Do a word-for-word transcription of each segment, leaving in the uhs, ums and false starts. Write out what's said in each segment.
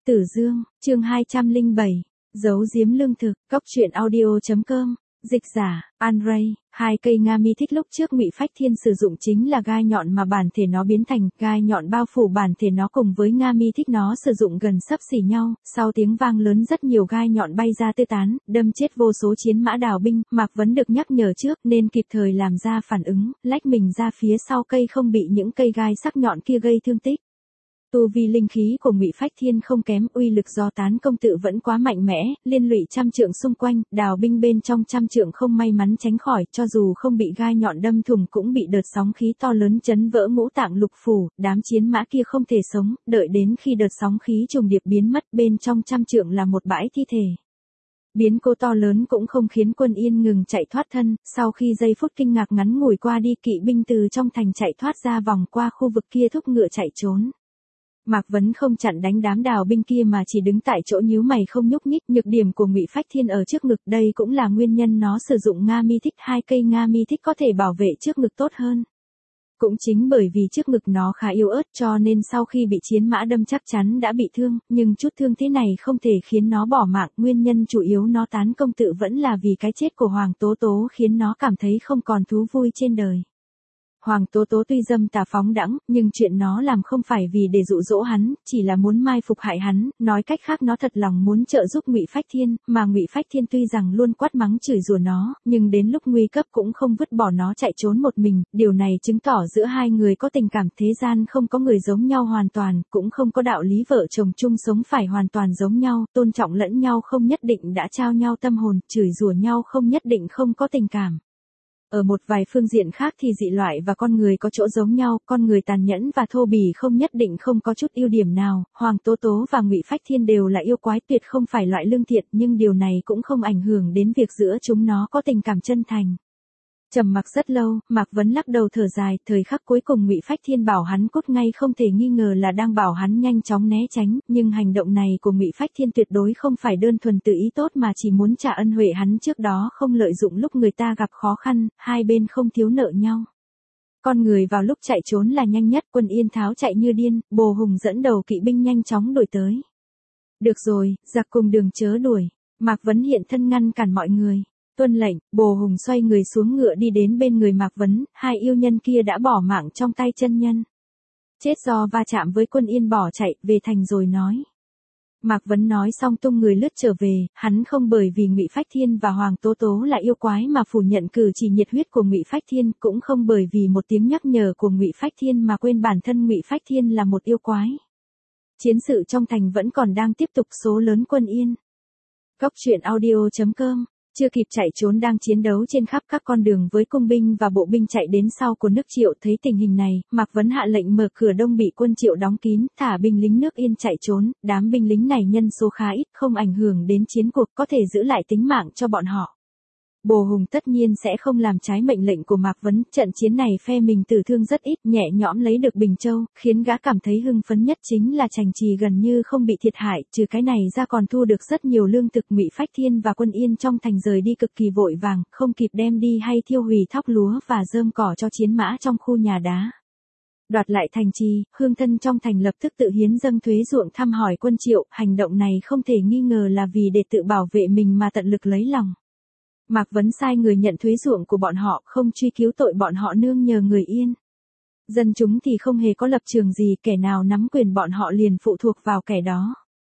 Tử Dương, chương hai trăm lẻ bảy, giấu giếm lương thực, cóc truyện audio.com, dịch giả, Andrei, hai cây Nga mi thích lúc trước Ngụy Phách Thiên sử dụng chính là gai nhọn mà bản thể nó biến thành, gai nhọn bao phủ bản thể nó cùng với Nga mi thích nó sử dụng gần xấp xỉ nhau, sau tiếng vang lớn rất nhiều gai nhọn bay ra tứ tán, đâm chết vô số chiến mã đào binh, Mạc Vấn được nhắc nhở trước nên kịp thời làm ra phản ứng, lách mình ra phía sau cây không bị những cây gai sắc nhọn kia gây thương tích. Tu vi linh khí của Ngụy Phách Thiên không kém, uy lực do tán công tự vẫn quá mạnh mẽ, liên lụy trăm trượng xung quanh, đào binh bên trong trăm trượng không may mắn tránh khỏi, cho dù không bị gai nhọn đâm thủng cũng bị đợt sóng khí to lớn chấn vỡ ngũ tạng lục phủ, đám chiến mã kia không thể sống, đợi đến khi đợt sóng khí trùng điệp biến mất, bên trong trăm trượng là một bãi thi thể. Biến cố to lớn cũng không khiến quân Yên ngừng chạy thoát thân, sau khi giây phút kinh ngạc ngắn ngủi qua đi, kỵ binh từ trong thành chạy thoát ra vòng qua khu vực kia thúc ngựa chạy trốn. Mạc Vấn không chặn đánh đám đào binh kia mà chỉ đứng tại chỗ nhíu mày không nhúc nhích, nhược điểm của Ngụy Phách Thiên ở trước ngực, đây cũng là nguyên nhân nó sử dụng Nga mi thích, hai cây Nga mi thích có thể bảo vệ trước ngực tốt hơn. Cũng chính bởi vì trước ngực nó khá yếu ớt cho nên sau khi bị chiến mã đâm chắc chắn đã bị thương, nhưng chút thương thế này không thể khiến nó bỏ mạng, nguyên nhân chủ yếu nó tán công tự vẫn là vì cái chết của Hoàng Tố Tố khiến nó cảm thấy không còn thú vui trên đời. Hoàng Tố Tố tuy dâm tà phóng đãng, nhưng chuyện nó làm không phải vì để dụ dỗ hắn, chỉ là muốn mai phục hại hắn, nói cách khác nó thật lòng muốn trợ giúp Ngụy Phách Thiên, mà Ngụy Phách Thiên tuy rằng luôn quát mắng chửi rủa nó, nhưng đến lúc nguy cấp cũng không vứt bỏ nó chạy trốn một mình, điều này chứng tỏ giữa hai người có tình cảm, thế gian không có người giống nhau hoàn toàn, cũng không có đạo lý vợ chồng chung sống phải hoàn toàn giống nhau, tôn trọng lẫn nhau không nhất định đã trao nhau tâm hồn, chửi rủa nhau không nhất định không có tình cảm. Ở một vài phương diện khác thì dị loại và con người có chỗ giống nhau, con người tàn nhẫn và thô bỉ không nhất định không có chút ưu điểm nào, Hoàng Tố Tố và Ngụy Phách Thiên đều là yêu quái tuyệt không phải loại lương thiện, nhưng điều này cũng không ảnh hưởng đến việc giữa chúng nó có tình cảm chân thành. Trầm mặc rất lâu, Mạc Vấn lắc đầu thở dài, thời khắc cuối cùng Ngụy Phách Thiên bảo hắn cút ngay không thể nghi ngờ là đang bảo hắn nhanh chóng né tránh, nhưng hành động này của Ngụy Phách Thiên tuyệt đối không phải đơn thuần từ ý tốt mà chỉ muốn trả ân huệ hắn trước đó không lợi dụng lúc người ta gặp khó khăn, hai bên không thiếu nợ nhau. Con người vào lúc chạy trốn là nhanh nhất, quân Yên tháo chạy như điên, Bồ Hùng dẫn đầu kỵ binh nhanh chóng đuổi tới. Được rồi, giặc cùng đường chớ đuổi, Mạc Vấn hiện thân ngăn cản mọi người. Tuân lệnh, Bồ Hùng xoay người xuống ngựa đi đến bên người Mạc Vấn, hai yêu nhân kia đã bỏ mạng trong tay chân nhân. Chết do va chạm với quân Yên bỏ chạy, về thành rồi nói. Mạc Vấn nói xong tung người lướt trở về, hắn không bởi vì Ngụy Phách Thiên và Hoàng Tố Tố là yêu quái mà phủ nhận cử chỉ nhiệt huyết của Ngụy Phách Thiên, cũng không bởi vì một tiếng nhắc nhở của Ngụy Phách Thiên mà quên bản thân Ngụy Phách Thiên là một yêu quái. Chiến sự trong thành vẫn còn đang tiếp tục, số lớn quân Yên. Cóc truyện audio.com chưa kịp chạy trốn đang chiến đấu trên khắp các con đường với cung binh và bộ binh chạy đến sau của nước Triệu, thấy tình hình này, Mạc Vấn hạ lệnh mở cửa đông bị quân Triệu đóng kín, thả binh lính nước Yên chạy trốn, đám binh lính này nhân số khá ít, không ảnh hưởng đến chiến cuộc, có thể giữ lại tính mạng cho bọn họ. Bồ Hùng tất nhiên sẽ không làm trái mệnh lệnh của Mạc Vấn, trận chiến này phe mình tử thương rất ít, nhẹ nhõm lấy được Bình Châu, khiến gã cảm thấy hưng phấn nhất chính là Trành Trì gần như không bị thiệt hại, trừ cái này ra còn thu được rất nhiều lương thực. Ngụy Phách Thiên và quân Yên trong thành rời đi cực kỳ vội vàng, không kịp đem đi hay thiêu hủy thóc lúa và rơm cỏ cho chiến mã trong khu nhà đá. Đoạt lại Thành Trì, hương thân trong thành lập tức tự hiến dâng thuế ruộng thăm hỏi quân Triệu, hành động này không thể nghi ngờ là vì để tự bảo vệ mình mà tận lực lấy lòng. Mạc Vấn sai người nhận thuế ruộng của bọn họ, không truy cứu tội bọn họ nương nhờ người Yên. Dân chúng thì không hề có lập trường gì, kẻ nào nắm quyền bọn họ liền phụ thuộc vào kẻ đó.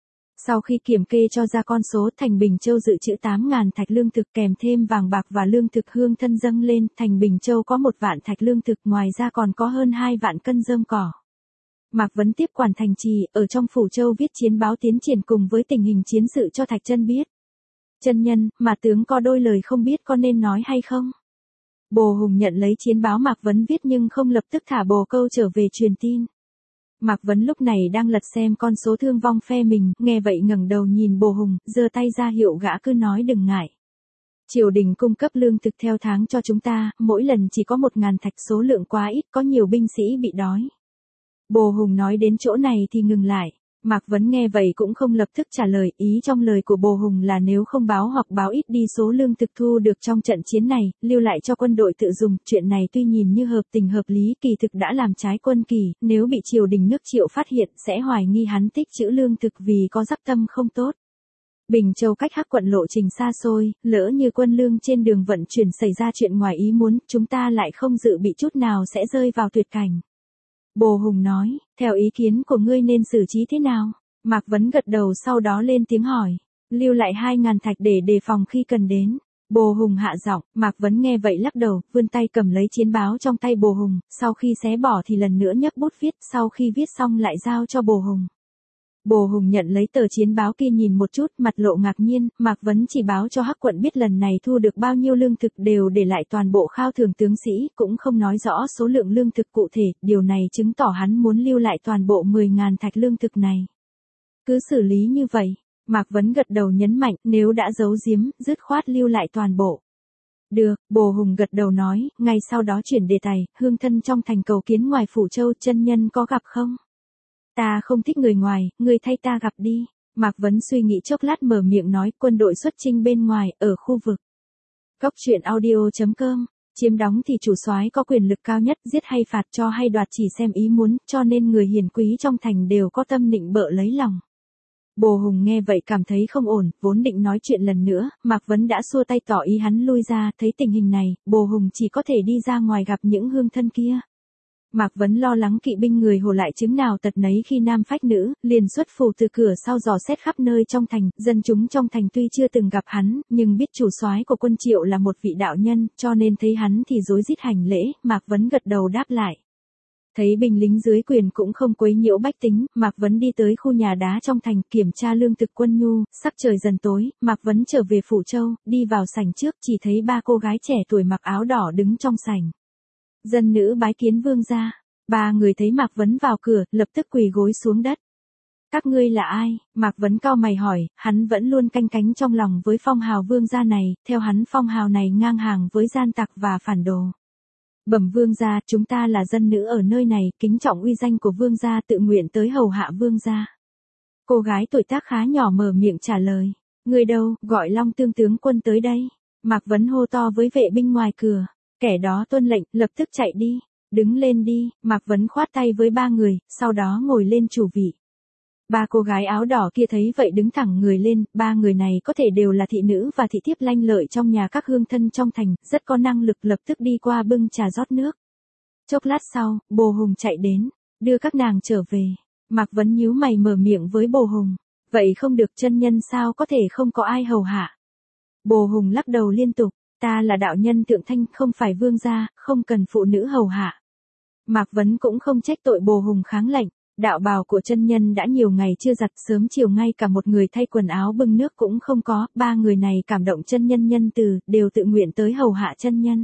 Sau khi kiểm kê cho ra con số, thành Bình Châu dự trữ tám ngàn thạch lương thực kèm thêm vàng bạc và lương thực hương thân dâng lên, thành Bình Châu có một vạn thạch lương thực, ngoài ra còn có hơn hai vạn cân rơm cỏ. Mạc Vấn tiếp quản Thành Trì, ở trong phủ châu viết chiến báo tiến triển cùng với tình hình chiến sự cho Thạch Chân biết. Chân nhân, mà tướng có đôi lời không biết có nên nói hay không? Bồ Hùng nhận lấy chiến báo Mạc Vấn viết nhưng không lập tức thả bồ câu trở về truyền tin. Mạc Vấn lúc này đang lật xem con số thương vong phe mình, nghe vậy ngẩng đầu nhìn Bồ Hùng, giơ tay ra hiệu gã cứ nói đừng ngại. Triều đình cung cấp lương thực theo tháng cho chúng ta, mỗi lần chỉ có một ngàn thạch, số lượng quá ít, có nhiều binh sĩ bị đói. Bồ Hùng nói đến chỗ này thì ngừng lại. Mạc Vấn nghe vậy cũng không lập tức trả lời, ý trong lời của Bồ Hùng là nếu không báo hoặc báo ít đi số lương thực thu được trong trận chiến này, lưu lại cho quân đội tự dùng, chuyện này tuy nhìn như hợp tình hợp lý, kỳ thực đã làm trái quân kỳ, nếu bị triều đình nước Triệu phát hiện sẽ hoài nghi hắn tích trữ lương thực vì có dắc tâm không tốt. Bình Châu cách Hắc quận lộ trình xa xôi, lỡ như quân lương trên đường vận chuyển xảy ra chuyện ngoài ý muốn, chúng ta lại không dự bị chút nào sẽ rơi vào tuyệt cảnh. Bồ Hùng nói, theo ý kiến của ngươi nên xử trí thế nào? Mạc Vấn gật đầu sau đó lên tiếng hỏi, lưu lại hai ngàn thạch để đề phòng khi cần đến. Bồ Hùng hạ giọng, Mạc Vấn nghe vậy lắc đầu, vươn tay cầm lấy chiến báo trong tay Bồ Hùng, sau khi xé bỏ thì lần nữa nhấc bút viết, sau khi viết xong lại giao cho Bồ Hùng. Bồ Hùng nhận lấy tờ chiến báo kia nhìn một chút, mặt lộ ngạc nhiên, Mạc Vấn chỉ báo cho Hắc quận biết lần này thu được bao nhiêu lương thực đều để lại toàn bộ khao thưởng tướng sĩ, cũng không nói rõ số lượng lương thực cụ thể, điều này chứng tỏ hắn muốn lưu lại toàn bộ mười ngàn thạch lương thực này. Cứ xử lý như vậy, Mạc Vấn gật đầu nhấn mạnh, nếu đã giấu giếm, dứt khoát lưu lại toàn bộ. Được, Bồ Hùng gật đầu nói, ngay sau đó chuyển đề tài, hương thân trong thành cầu kiến ngoài Phủ Châu, chân nhân có gặp không? Ta không thích người ngoài, người thay ta gặp đi. Mạc Vấn suy nghĩ chốc lát mở miệng nói, quân đội xuất chinh bên ngoài, ở khu vực. Góc truyện audio chấm com, chiếm đóng thì chủ soái có quyền lực cao nhất, giết hay phạt cho hay đoạt chỉ xem ý muốn, cho nên người hiền quý trong thành đều có tâm nịnh bợ lấy lòng. Bồ Hùng nghe vậy cảm thấy không ổn, vốn định nói chuyện lần nữa, Mạc Vấn đã xua tay tỏ ý hắn lui ra, thấy tình hình này, Bồ Hùng chỉ có thể đi ra ngoài gặp những hương thân kia. Mạc Vấn lo lắng kỵ binh người Hồ lại chứng nào tật nấy khi nam phách nữ, liền xuất phủ từ cửa sau dò xét khắp nơi trong thành, dân chúng trong thành tuy chưa từng gặp hắn, nhưng biết chủ soái của quân Triệu là một vị đạo nhân, cho nên thấy hắn thì rối rít hành lễ, Mạc Vấn gật đầu đáp lại. Thấy binh lính dưới quyền cũng không quấy nhiễu bách tính, Mạc Vấn đi tới khu nhà đá trong thành kiểm tra lương thực quân nhu, sắc trời dần tối, Mạc Vấn trở về Phủ Châu, đi vào sảnh trước chỉ thấy ba cô gái trẻ tuổi mặc áo đỏ đứng trong sảnh. Dân nữ bái kiến vương gia. Ba người thấy Mạc Vấn vào cửa, lập tức quỳ gối xuống đất. Các ngươi là ai? Mạc Vấn cau mày hỏi, hắn vẫn luôn canh cánh trong lòng với phong hào vương gia này, theo hắn phong hào này ngang hàng với gian tặc và phản đồ. Bẩm vương gia, chúng ta là dân nữ ở nơi này, kính trọng uy danh của vương gia, tự nguyện tới hầu hạ vương gia. Cô gái tuổi tác khá nhỏ mở miệng trả lời. Người đâu, gọi Long Tương tướng quân tới đây. Mạc Vấn hô to với vệ binh ngoài cửa. Kẻ đó tuân lệnh, lập tức chạy đi. Đứng lên đi, Mạc Vấn khoát tay với ba người, sau đó ngồi lên chủ vị. Ba cô gái áo đỏ kia thấy vậy đứng thẳng người lên, ba người này có thể đều là thị nữ và thị thiếp lanh lợi trong nhà các hương thân trong thành, rất có năng lực, lập tức đi qua bưng trà rót nước. Chốc lát sau, Bồ Hùng chạy đến, đưa các nàng trở về. Mạc Vấn nhíu mày mở miệng với Bồ Hùng, vậy không được, chân nhân sao có thể không có ai hầu hạ. Bồ Hùng lắc đầu liên tục, ta là đạo nhân Thượng Thanh, không phải vương gia, không cần phụ nữ hầu hạ. Mạc Vấn cũng không trách tội Bồ Hùng kháng lệnh, đạo bào của chân nhân đã nhiều ngày chưa giặt, sớm chiều ngay cả một người thay quần áo bưng nước cũng không có, ba người này cảm động chân nhân nhân từ, đều tự nguyện tới hầu hạ chân nhân.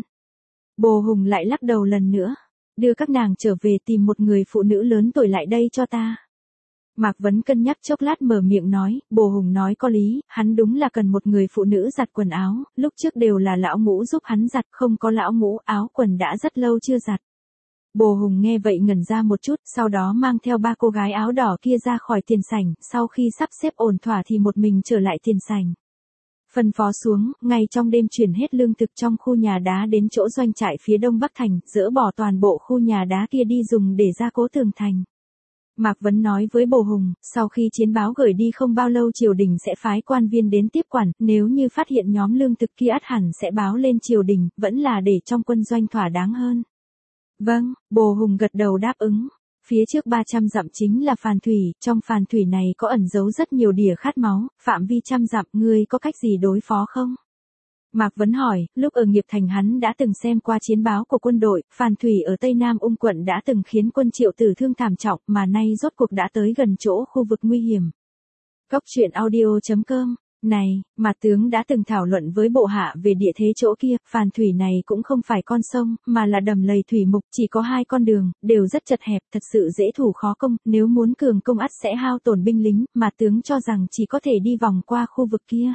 Bồ Hùng lại lắc đầu lần nữa, đưa các nàng trở về tìm một người phụ nữ lớn tuổi lại đây cho ta. Mạc Vấn cân nhắc chốc lát mở miệng nói, Bồ Hùng nói có lý, hắn đúng là cần một người phụ nữ giặt quần áo, lúc trước đều là lão ngũ giúp hắn giặt, không có lão ngũ, áo quần đã rất lâu chưa giặt. Bồ Hùng nghe vậy ngẩn ra một chút, sau đó mang theo ba cô gái áo đỏ kia ra khỏi tiền sảnh, sau khi sắp xếp ổn thỏa thì một mình trở lại tiền sảnh. Phân phó xuống, ngay trong đêm chuyển hết lương thực trong khu nhà đá đến chỗ doanh trại phía đông bắc thành, dỡ bỏ toàn bộ khu nhà đá kia đi dùng để gia cố tường thành. Mạc Vấn nói với Bồ Hùng, sau khi chiến báo gửi đi không bao lâu triều đình sẽ phái quan viên đến tiếp quản, nếu như phát hiện nhóm lương thực kia ắt hẳn sẽ báo lên triều đình, vẫn là để trong quân doanh thỏa đáng hơn. Vâng, Bồ Hùng gật đầu đáp ứng. Phía trước ba trăm dặm chính là phàn thủy, trong phàn thủy này có ẩn giấu rất nhiều đỉa khát máu, phạm vi trăm dặm, ngươi có cách gì đối phó không? Mạc Vấn hỏi, lúc ở Nghiệp Thành hắn đã từng xem qua chiến báo của quân đội, phàn thủy ở Tây Nam Ung quận đã từng khiến quân Triệu tử thương thảm trọng, mà nay rốt cuộc đã tới gần chỗ khu vực nguy hiểm. Góc truyện audio chấm com. Này, mà tướng đã từng thảo luận với bộ hạ về địa thế chỗ kia, phàn thủy này cũng không phải con sông, mà là đầm lầy thủy mục, chỉ có hai con đường, đều rất chật hẹp, thật sự dễ thủ khó công, nếu muốn cường công ắt sẽ hao tổn binh lính, mà tướng cho rằng chỉ có thể đi vòng qua khu vực kia.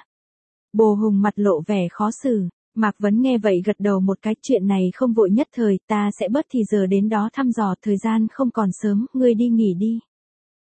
Bồ Hùng mặt lộ vẻ khó xử, Mạc Vấn nghe vậy gật đầu một cái, chuyện này không vội nhất thời, ta sẽ bớt thì giờ đến đó thăm dò, thời gian không còn sớm, ngươi đi nghỉ đi.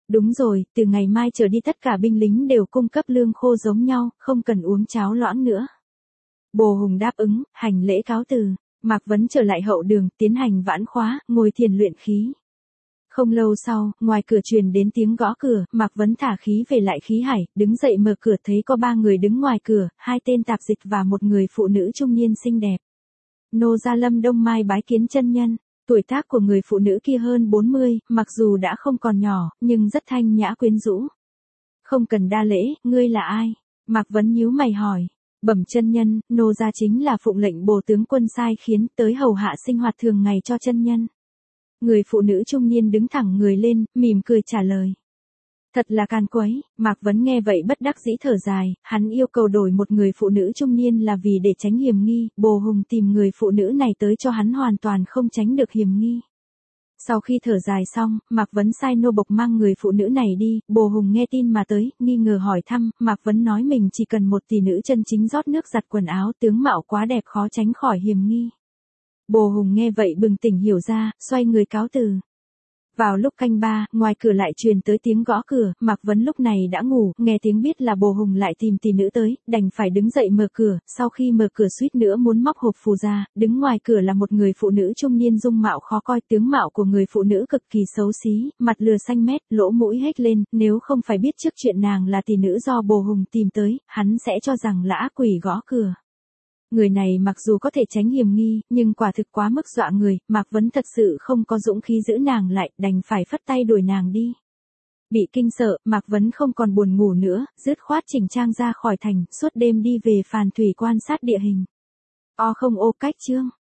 Đúng rồi, từ ngày mai trở đi tất cả binh lính đều cung cấp lương khô giống nhau, không cần uống cháo loãng nữa. Bồ Hùng đáp ứng, hành lễ cáo từ. Mạc Vấn trở lại hậu đường, tiến hành vãn khóa, ngồi thiền luyện khí. Không lâu sau, ngoài cửa truyền đến tiếng gõ cửa, Mạc Vấn thả khí về lại khí hải, đứng dậy mở cửa thấy có ba người đứng ngoài cửa, hai tên tạp dịch và một người phụ nữ trung niên xinh đẹp. Nô gia Lâm Đông Mai bái kiến chân nhân. Tuổi tác của người phụ nữ kia hơn bốn mươi, mặc dù đã không còn nhỏ, nhưng rất thanh nhã quyến rũ. Không cần đa lễ, ngươi là ai? Mạc Vấn nhíu mày hỏi. Bẩm chân nhân, nô gia chính là phụng lệnh Bồ tướng quân sai khiến tới hầu hạ sinh hoạt thường ngày cho chân nhân. Người phụ nữ trung niên đứng thẳng người lên, mỉm cười trả lời. Thật là can quấy, Mạc Vấn nghe vậy bất đắc dĩ thở dài, hắn yêu cầu đổi một người phụ nữ trung niên là vì để tránh hiểm nghi, Bồ Hùng tìm người phụ nữ này tới cho hắn hoàn toàn không tránh được hiểm nghi. Sau khi thở dài xong, Mạc Vấn sai nô bộc mang người phụ nữ này đi, Bồ Hùng nghe tin mà tới, nghi ngờ hỏi thăm, Mạc Vấn nói mình chỉ cần một tỷ nữ chân chính rót nước giặt quần áo, tướng mạo quá đẹp khó tránh khỏi hiểm nghi. Bồ Hùng nghe vậy bừng tỉnh hiểu ra, xoay người cáo từ. Vào lúc canh ba, ngoài cửa lại truyền tới tiếng gõ cửa, Mạc Vấn lúc này đã ngủ, nghe tiếng biết là Bồ Hùng lại tìm tỷ nữ tới, đành phải đứng dậy mở cửa, sau khi mở cửa suýt nữa muốn móc hộp phù ra, đứng ngoài cửa là một người phụ nữ trung niên dung mạo khó coi, tướng mạo của người phụ nữ cực kỳ xấu xí, mặt lừa xanh mét, lỗ mũi hết lên, nếu không phải biết trước chuyện nàng là tỷ nữ do Bồ Hùng tìm tới, hắn sẽ cho rằng là ác quỷ gõ cửa. Người này mặc dù có thể tránh hiểm nghi, nhưng quả thực quá mức dọa người, Mạc Vấn thật sự không có dũng khí giữ nàng lại, đành phải phất tay đuổi nàng đi. Bị kinh sợ, Mạc Vấn không còn buồn ngủ nữa, dứt khoát chỉnh trang ra khỏi thành, suốt đêm đi về Phàn Thủy quan sát địa hình. O không ô cách chương.